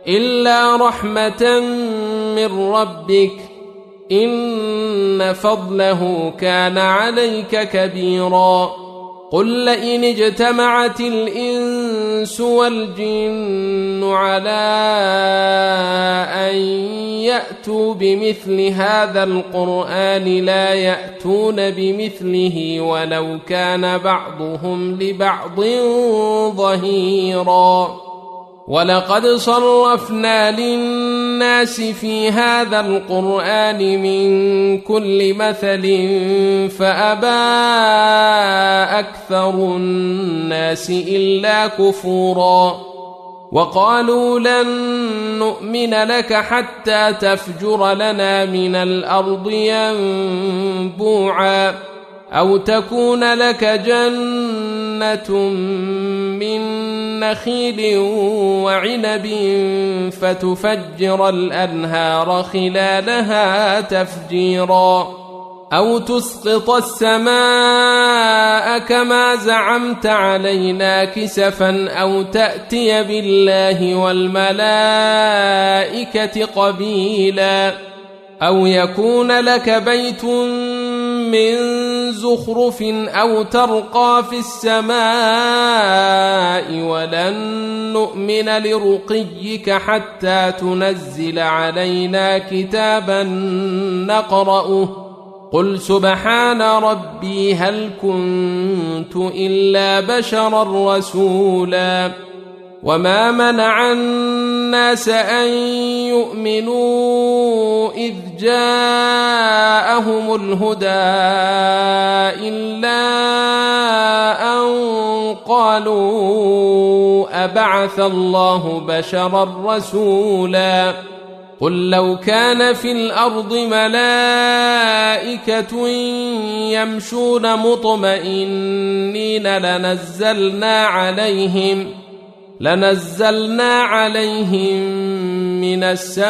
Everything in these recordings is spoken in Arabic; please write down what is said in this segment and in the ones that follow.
إلا رحمة من ربك إن فضله كان عليك كبيرا. قل لئن اجتمعت الإنس والجن على أن يأتوا بمثل هذا القرآن لا يأتون بمثله ولو كان بعضهم لبعض ظهيرا. ولقد صرفنا للناس في هذا القرآن من كل مثل فأبى أكثر الناس إلا كفورا. وقالوا لن نؤمن لك حتى تفجر لنا من الأرض ينبوعا أو تكون لك جنة من نخيل وعنب فتفجر الأنهار خلالها تفجيرا أو تسقط السماء كما زعمت علينا كسفا أو تأتي بالله والملائكة قبيلا أو يكون لك بيت من زخرف أو ترقى في السماء ولن نؤمن لرقيك حتى تنزل علينا كتابا نقرأه قل سبحان ربي هل كنت إلا بشرا رسولا. وما منع الناس أن يؤمنوا إذ جاءهم الهدى إلا أن قالوا أبعث الله بشرا رسولا. قل لو كان في الأرض ملائكة يمشون مطمئنين لنزلنا عليهم من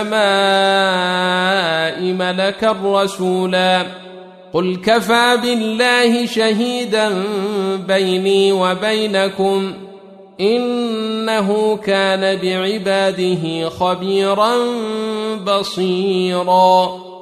السماء ملكا رسولا. قل كفى بالله شهيدا بيني وبينكم إنه كان بعباده خبيرا بصيرا.